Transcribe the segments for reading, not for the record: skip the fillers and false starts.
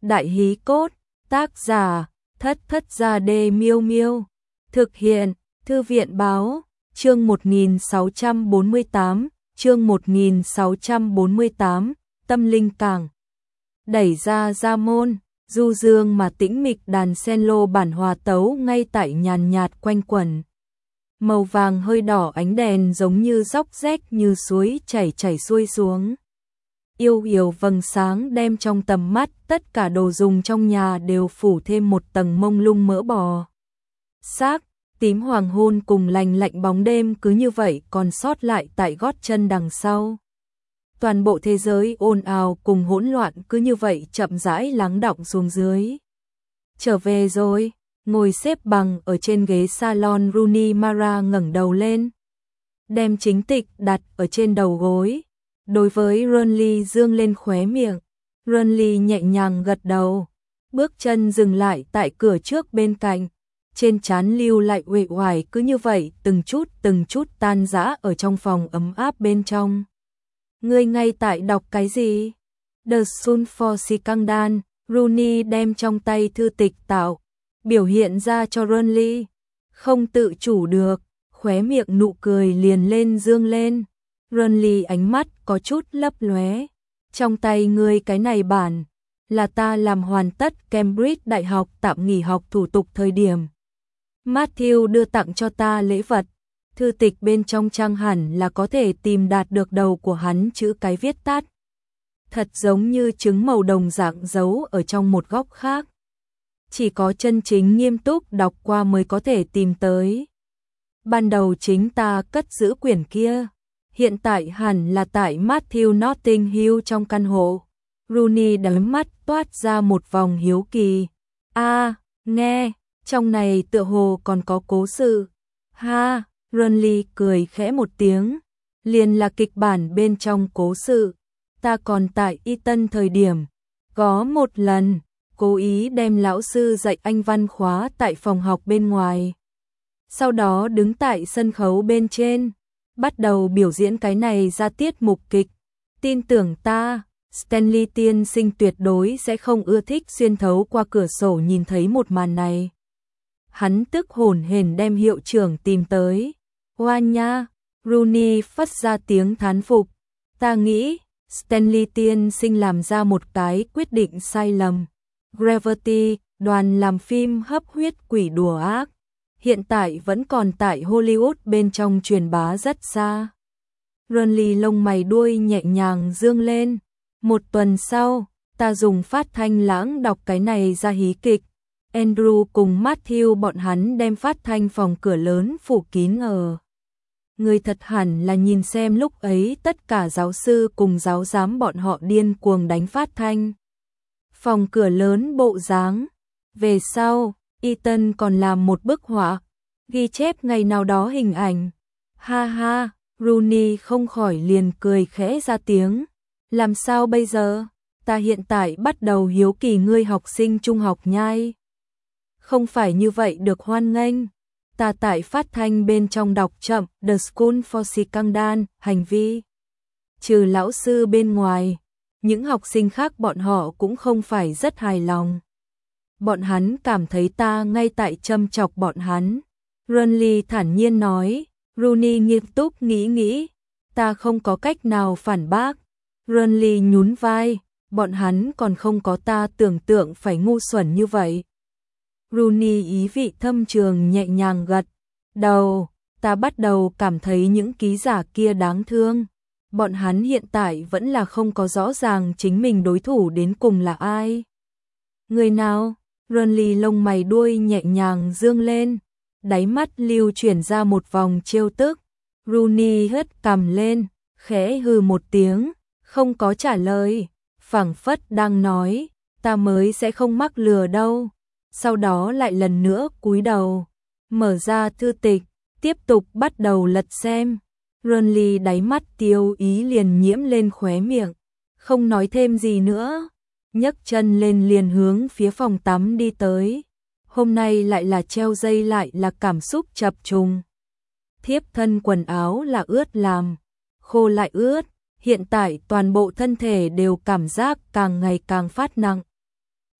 Đại hí cốt, tác giả, Thất Thất Gia Đê Miêu Miêu. Thực hiện, Thư viện báo, chương 1648, chương 1648, Tâm Linh Cảng. Đẩy ra môn, du dương mà tĩnh mịch đàn cello bản hòa tấu ngay tại nhàn nhạt quanh quẩn. Màu vàng hơi đỏ ánh đèn giống như róc rách như suối chảy xuôi xuống. Yêu vầng sáng đem trong tầm mắt tất cả đồ dùng trong nhà đều phủ thêm một tầng mông lung mỡ bò. Xác, tím hoàng hôn cùng lành lạnh bóng đêm cứ như vậy còn sót lại tại gót chân đằng sau. Toàn bộ thế giới ồn ào cùng hỗn loạn cứ như vậy chậm rãi lắng đọng xuống dưới. Trở về rồi, ngồi xếp bằng ở trên ghế salon, Rooney Mara ngẩng đầu lên, đem chính tịch đặt ở trên đầu gối. Đối với Burnley dương lên khóe miệng, Burnley nhẹ nhàng gật đầu, bước chân dừng lại tại cửa trước bên cạnh, trên trán lưu lại uể oải cứ như vậy từng chút tan rã ở trong phòng ấm áp bên trong. Ngươi ngay tại đọc cái gì? The Sun for Sikandar, Rooney đem trong tay thư tịch tạo, biểu hiện ra cho Burnley, không tự chủ được, khóe miệng nụ cười liền lên dương lên. Burnley ánh mắt có chút lấp lóe. Trong tay ngươi cái này bản là ta làm hoàn tất Cambridge Đại học tạm nghỉ học thủ tục thời điểm Matthew đưa tặng cho ta lễ vật. Thư tịch bên trong trang hẳn là có thể tìm đạt được đầu của hắn chữ cái viết tắt. Thật giống như trứng màu đồng dạng giấu ở trong một góc khác. Chỉ có chân chính nghiêm túc đọc qua mới có thể tìm tới. Ban đầu chính ta cất giữ quyển kia. Hiện tại hẳn là tại Matthew Notting Hill trong căn hộ. Rooney đáy mắt toát ra một vòng hiếu kỳ. Nghe, trong này tựa hồ còn có cố sự. Ha, Burnley cười khẽ một tiếng. Liền là kịch bản bên trong cố sự. Ta còn tại Eton thời điểm. Có một lần, cố ý đem lão sư dạy Anh văn khóa tại phòng học bên ngoài. Sau đó đứng tại sân khấu bên trên. Bắt đầu biểu diễn cái này ra tiết mục kịch. Tin tưởng ta, Stanley tiên sinh tuyệt đối sẽ không ưa thích xuyên thấu qua cửa sổ nhìn thấy một màn này. Hắn tức hổn hển đem hiệu trưởng tìm tới. Oa nha, Rooney phát ra tiếng thán phục. Ta nghĩ, Stanley tiên sinh làm ra một cái quyết định sai lầm. Gravity, đoàn làm phim hấp huyết quỷ đùa ác. Hiện tại vẫn còn tại Hollywood bên trong truyền bá rất xa. Burnley lông mày đuôi nhẹ nhàng dương lên. Một tuần sau, ta dùng phát thanh lãng đọc cái này ra hí kịch. Andrew cùng Matthew bọn hắn đem phát thanh phòng cửa lớn phủ kín ở. Người thật hẳn là nhìn xem lúc ấy tất cả giáo sư cùng giáo giám bọn họ điên cuồng đánh phát thanh. Phòng cửa lớn bộ dáng. Về sau, Ethan còn làm một bức họa, ghi chép ngày nào đó hình ảnh. Ha ha, Rooney không khỏi liền cười khẽ ra tiếng. Làm sao bây giờ? Ta hiện tại bắt đầu hiếu kỳ ngươi học sinh trung học nhai. Không phải như vậy được hoan nghênh. Ta tại phát thanh bên trong đọc chậm The School for Sikandar, hành vi. Trừ lão sư bên ngoài, những học sinh khác bọn họ cũng không phải rất hài lòng. Bọn hắn cảm thấy ta ngay tại châm chọc bọn hắn. Burnley thản nhiên nói. Rooney nghiêm túc nghĩ. Ta không có cách nào phản bác. Burnley nhún vai. Bọn hắn còn không có ta tưởng tượng phải ngu xuẩn như vậy. Rooney ý vị thâm trường nhẹ nhàng gật đầu. Ta bắt đầu cảm thấy những ký giả kia đáng thương. Bọn hắn hiện tại vẫn là không có rõ ràng chính mình đối thủ đến cùng là ai. Người nào? Burnley lông mày đuôi nhẹ nhàng dương lên, đáy mắt lưu chuyển ra một vòng trêu tức. Rooney hất cằm lên, khẽ hừ một tiếng, không có trả lời, phảng phất đang nói, ta mới sẽ không mắc lừa đâu. Sau đó lại lần nữa cúi đầu, mở ra thư tịch, tiếp tục bắt đầu lật xem. Burnley đáy mắt tiêu ý liền nhiễm lên khóe miệng, không nói thêm gì nữa. Nhấc chân lên liền hướng phía phòng tắm đi tới. Hôm nay lại là treo dây lại là cảm xúc chập trùng. Thiếp thân quần áo là ướt làm, khô lại ướt. Hiện tại toàn bộ thân thể đều cảm giác càng ngày càng phát nặng.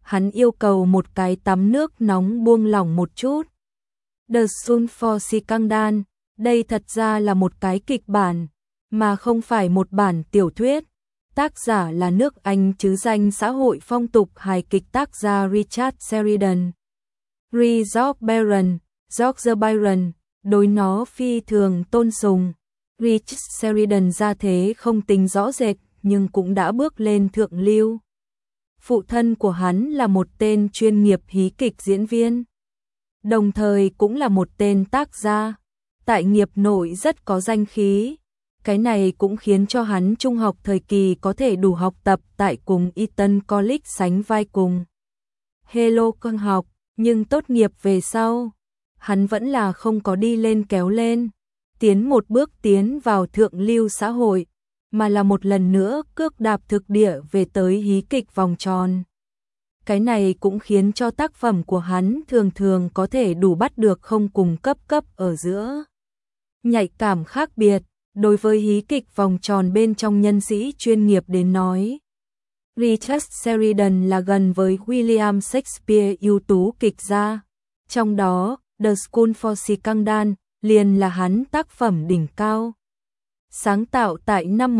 hắn yêu cầu một cái tắm nước nóng buông lỏng một chút. The Sun for Sikangdan, đây thật ra là một cái kịch bản, mà không phải một bản tiểu thuyết. Tác giả là nước Anh chứ danh xã hội phong tục hài kịch tác gia Richard Sheridan. George Byron, George Byron, đối nó phi thường tôn sùng. Richard Sheridan ra thế không tính rõ rệt, nhưng cũng đã bước lên thượng lưu. Phụ thân của hắn là một tên chuyên nghiệp hí kịch diễn viên, đồng thời cũng là một tên tác gia, tại nghiệp nội rất có danh khí. Cái này cũng khiến cho hắn trung học thời kỳ có thể đủ học tập tại cùng Eton College sánh vai cùng Hello con học, nhưng tốt nghiệp về sau, hắn vẫn là không có đi lên kéo lên, tiến một bước tiến vào thượng lưu xã hội, mà là một lần nữa cước đạp thực địa về tới hí kịch vòng tròn. Cái này cũng khiến cho tác phẩm của hắn thường thường có thể đủ bắt được không cùng cấp ở giữa. Nhạy cảm khác biệt, đối với hí kịch vòng tròn bên trong nhân sĩ chuyên nghiệp đến nói. Richard Sheridan là gần với William Shakespeare ưu tú kịch gia. Trong đó, The School for Sikangdan liền là hắn tác phẩm đỉnh cao. Sáng tạo tại năm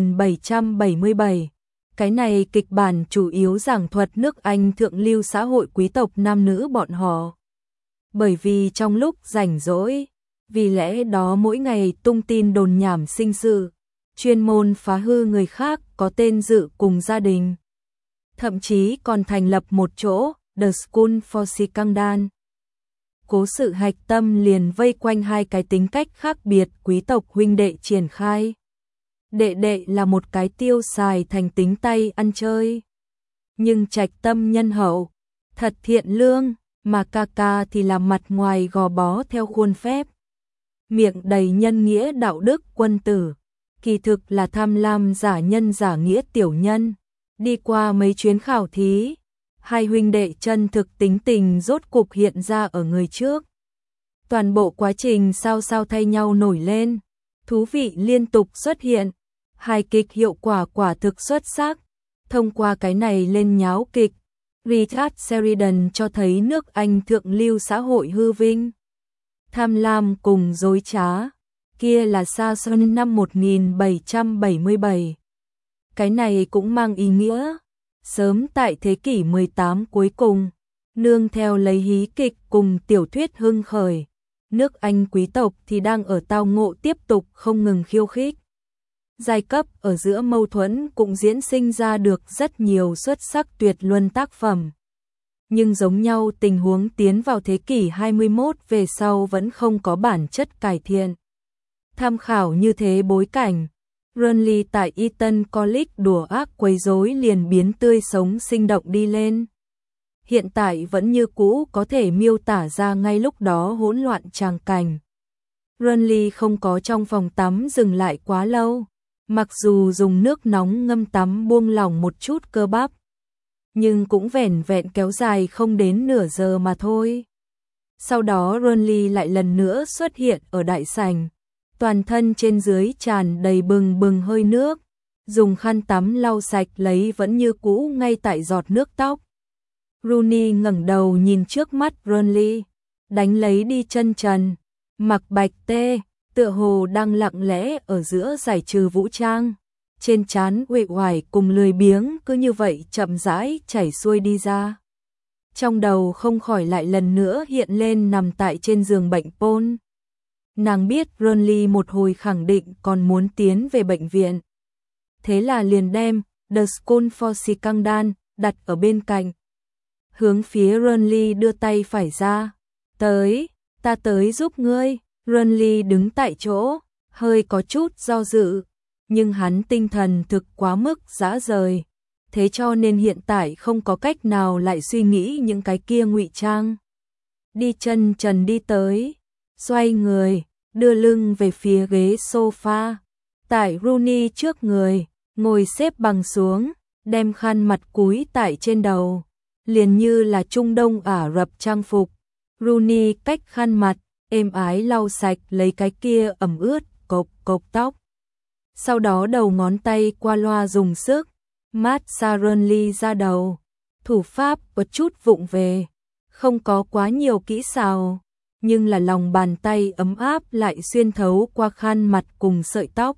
1777. Cái này kịch bản chủ yếu giảng thuật nước Anh thượng lưu xã hội quý tộc nam nữ bọn họ. Bởi vì trong lúc rảnh rỗi, vì lẽ đó mỗi ngày tung tin đồn nhảm sinh sự, chuyên môn phá hư người khác có tên dự cùng gia đình. Thậm chí còn thành lập một chỗ, The School for Sikangdan. Cố sự hạch tâm liền vây quanh hai cái tính cách khác biệt quý tộc huynh đệ triển khai. Đệ đệ là một cái tiêu xài thành tính tay ăn chơi, nhưng trạch tâm nhân hậu, thật thiện lương, mà ca ca thì là mặt ngoài gò bó theo khuôn phép. Miệng đầy nhân nghĩa đạo đức quân tử, kỳ thực là tham lam giả nhân giả nghĩa tiểu nhân. Đi qua mấy chuyến khảo thí, hai huynh đệ chân thực tính tình rốt cục hiện ra ở người trước. Toàn bộ quá trình sao thay nhau nổi lên, thú vị liên tục xuất hiện, hài kịch hiệu quả quả thực xuất sắc. Thông qua cái này lên nháo kịch, Richard Sheridan cho thấy nước Anh thượng lưu xã hội hư vinh, tham lam cùng dối trá, kia là xa xuân năm 1777. Cái này cũng mang ý nghĩa, sớm tại thế kỷ 18 cuối cùng, nương theo lấy hí kịch cùng tiểu thuyết hưng khởi, nước Anh quý tộc thì đang ở tao ngộ tiếp tục không ngừng khiêu khích. Giai cấp ở giữa mâu thuẫn cũng diễn sinh ra được rất nhiều xuất sắc tuyệt luân tác phẩm. Nhưng giống nhau tình huống tiến vào thế kỷ 21 về sau vẫn không có bản chất cải thiện. Tham khảo như thế bối cảnh, Burnley tại Eton College đùa ác quấy rối liền biến tươi sống sinh động đi lên. Hiện tại vẫn như cũ có thể miêu tả ra ngay lúc đó hỗn loạn tràng cảnh. Burnley không có trong phòng tắm dừng lại quá lâu, mặc dù dùng nước nóng ngâm tắm buông lỏng một chút cơ bắp, nhưng cũng vẻn vẹn kéo dài không đến nửa giờ mà thôi. Sau đó Burnley lại lần nữa xuất hiện ở đại sảnh, toàn thân trên dưới tràn đầy bừng hơi nước, dùng khăn tắm lau sạch lấy vẫn như cũ ngay tại giọt nước tóc. Rooney ngẩng đầu nhìn trước mắt Burnley, đánh lấy đi chân trần, mặc bạch tê, tựa hồ đang lặng lẽ ở giữa giải trừ vũ trang. Trên trán uể oải cùng lười biếng cứ như vậy chậm rãi chảy xuôi đi ra. Trong đầu không khỏi lại lần nữa hiện lên nằm tại trên giường bệnh Paul. Nàng biết Burnley một hồi khẳng định còn muốn tiến về bệnh viện. Thế là liền đem The School for Sikangdan đặt ở bên cạnh. Hướng phía Burnley đưa tay phải ra. Ta tới giúp ngươi. Burnley đứng tại chỗ, hơi có chút do dự. Nhưng hắn tinh thần thực quá mức dã rời. Thế cho nên hiện tại không có cách nào lại suy nghĩ những cái kia ngụy trang. Đi chân trần đi tới, xoay người, đưa lưng về phía ghế sofa. Tại Rooney trước người, ngồi xếp bằng xuống, đem khăn mặt cúi tại trên đầu. Liền như là Trung Đông Ả Rập trang phục. Rooney cách khăn mặt, êm ái lau sạch lấy cái kia ẩm ướt, cộc tóc. Sau đó đầu ngón tay qua loa dùng sức, mát xa Burnley ra đầu. Thủ pháp có chút vụng về, không có quá nhiều kỹ xảo, nhưng là lòng bàn tay ấm áp lại xuyên thấu qua khăn mặt cùng sợi tóc.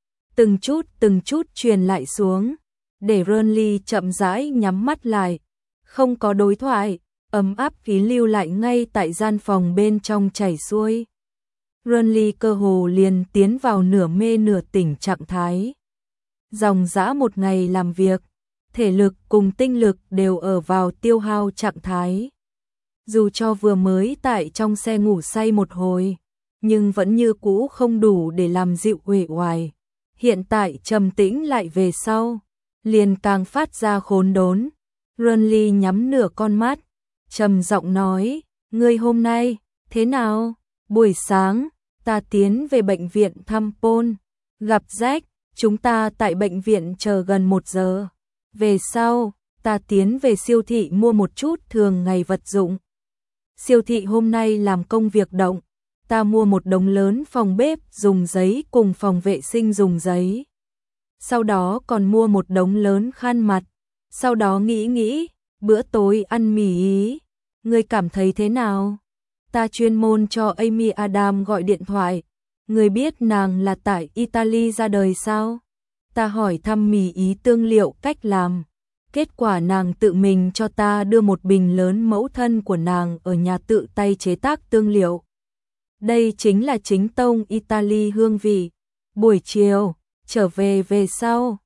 Từng chút truyền lại xuống, để Renly chậm rãi nhắm mắt lại, không có đối thoại, ấm áp khí lưu lại ngay tại gian phòng bên trong chảy xuôi. Renly cơ hồ liền tiến vào nửa mê nửa tỉnh trạng thái. Dòng dã một ngày làm việc, thể lực cùng tinh lực đều ở vào tiêu hao trạng thái. Dù cho vừa mới tại trong xe ngủ say một hồi, nhưng vẫn như cũ không đủ để làm dịu uể oải. Hiện tại trầm tĩnh lại về sau, liền càng phát ra khốn đốn. Renly nhắm nửa con mắt, trầm giọng nói, ngươi hôm nay, thế nào? Buổi sáng, ta tiến về bệnh viện thăm Paul, gặp Jack, chúng ta tại bệnh viện chờ gần 1 giờ. Về sau, ta tiến về siêu thị mua một chút thường ngày vật dụng. Siêu thị hôm nay làm công việc động, ta mua một đống lớn phòng bếp dùng giấy cùng phòng vệ sinh dùng giấy. Sau đó còn mua một đống lớn khăn mặt. Sau đó nghĩ, bữa tối ăn mì Ý, ngươi cảm thấy thế nào? Ta chuyên môn cho Amy Adam gọi điện thoại, ngươi biết nàng là tại Italy ra đời sao? Ta hỏi thăm mì Ý tương liệu cách làm. Kết quả nàng tự mình cho ta đưa một bình lớn mẫu thân của nàng ở nhà tự tay chế tác tương liệu. Đây chính là chính tông Italy hương vị. Buổi chiều, trở về sau,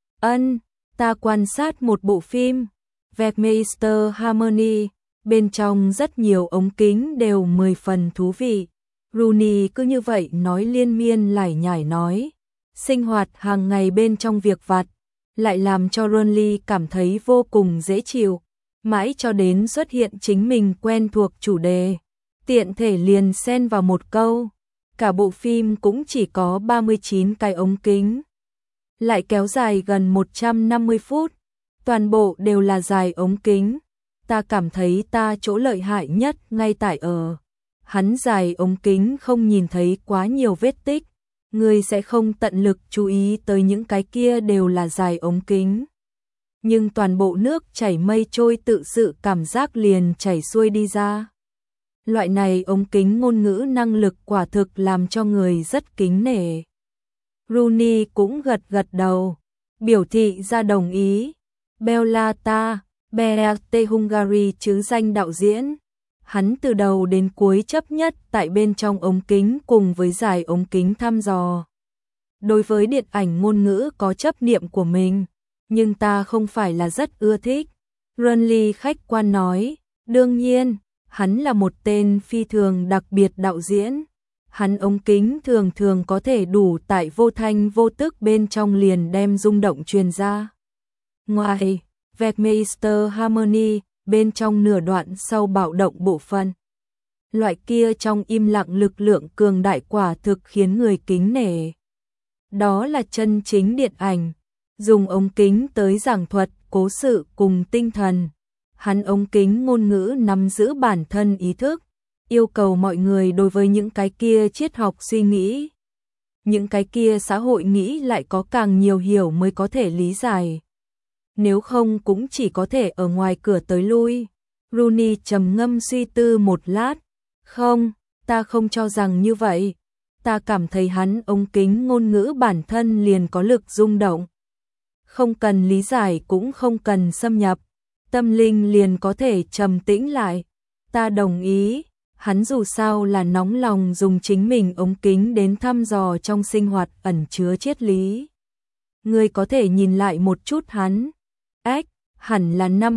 ta quan sát một bộ phim, Westminster Harmony, bên trong rất nhiều ống kính đều 10 phần thú vị. Rooney cứ như vậy nói liên miên lải nhải nói, sinh hoạt hàng ngày bên trong việc vặt, lại làm cho Renly cảm thấy vô cùng dễ chịu, mãi cho đến xuất hiện chính mình quen thuộc chủ đề, tiện thể liền xen vào một câu, cả bộ phim cũng chỉ có 39 cái ống kính, lại kéo dài gần 150 phút, toàn bộ đều là dài ống kính, ta cảm thấy ta chỗ lợi hại nhất ngay tại ở, hắn dài ống kính không nhìn thấy quá nhiều vết tích. Ngươi sẽ không tận lực chú ý tới những cái kia đều là dài ống kính. Nhưng toàn bộ nước chảy mây trôi tự sự cảm giác liền chảy xuôi đi ra. Loại này ống kính ngôn ngữ năng lực quả thực làm cho người rất kính nể. Rooney cũng gật đầu, biểu thị ra đồng ý. Beláta, Beate Hungary chứ danh đạo diễn. Hắn từ đầu đến cuối chấp nhất tại bên trong ống kính cùng với dài ống kính thăm dò. Đối với điện ảnh ngôn ngữ có chấp niệm của mình, nhưng ta không phải là rất ưa thích. Renly khách quan nói, đương nhiên, hắn là một tên phi thường đặc biệt đạo diễn. Hắn ống kính thường có thể đủ tại vô thanh vô tức bên trong liền đem rung động truyền ra. Ngoài Westminster Harmony, bên trong nửa đoạn sau bạo động bộ phận. Loại kia trong im lặng lực lượng cường đại quả thực khiến người kính nể. Đó là chân chính điện ảnh, dùng ống kính tới giảng thuật cố sự cùng tinh thần. Hắn ống kính ngôn ngữ nắm giữ bản thân ý thức, yêu cầu mọi người đối với những cái kia triết học suy nghĩ. Những cái kia xã hội nghĩ lại có càng nhiều hiểu mới có thể lý giải. Nếu không cũng chỉ có thể ở ngoài cửa tới lui. Rooney trầm ngâm suy tư một lát. Không, ta không cho rằng như vậy. Ta cảm thấy hắn ống kính ngôn ngữ bản thân liền có lực rung động. Không cần lý giải cũng không cần xâm nhập. Tâm linh liền có thể trầm tĩnh lại. Ta đồng ý. Hắn dù sao là nóng lòng dùng chính mình ống kính đến thăm dò trong sinh hoạt ẩn chứa triết lý. Ngươi có thể nhìn lại một chút hắn. Hẳn là năm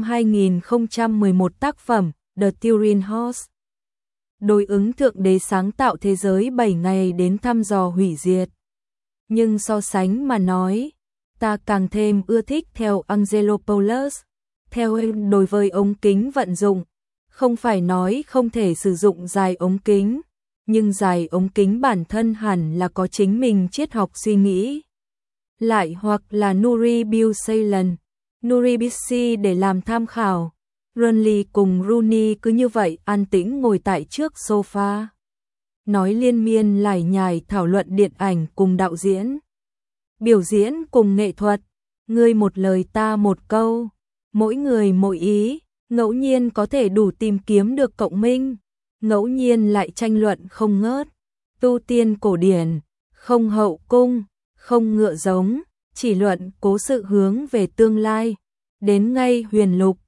2011 tác phẩm The Turing Horse. Đối ứng thượng đế sáng tạo thế giới 7 ngày đến thăm dò hủy diệt. Nhưng so sánh mà nói, ta càng thêm ưa thích theo Angelopoulos. Theo em đối với ống kính vận dụng, không phải nói không thể sử dụng dài ống kính, nhưng dài ống kính bản thân hẳn là có chính mình triết học suy nghĩ. Lại hoặc là Nuri Bilge Nuri Bilge để làm tham khảo. Renly cùng Rooney cứ như vậy an tĩnh ngồi tại trước sofa. Nói liên miên lải nhải thảo luận điện ảnh cùng đạo diễn. Biểu diễn cùng nghệ thuật. Ngươi một lời ta một câu. Mỗi người mỗi ý. ngẫu nhiên có thể đủ tìm kiếm được cộng minh, ngẫu nhiên lại tranh luận không ngớt. Tu tiên cổ điển, không hậu cung, không ngựa giống, chỉ luận cố sự hướng về tương lai. Đến ngay huyền lục,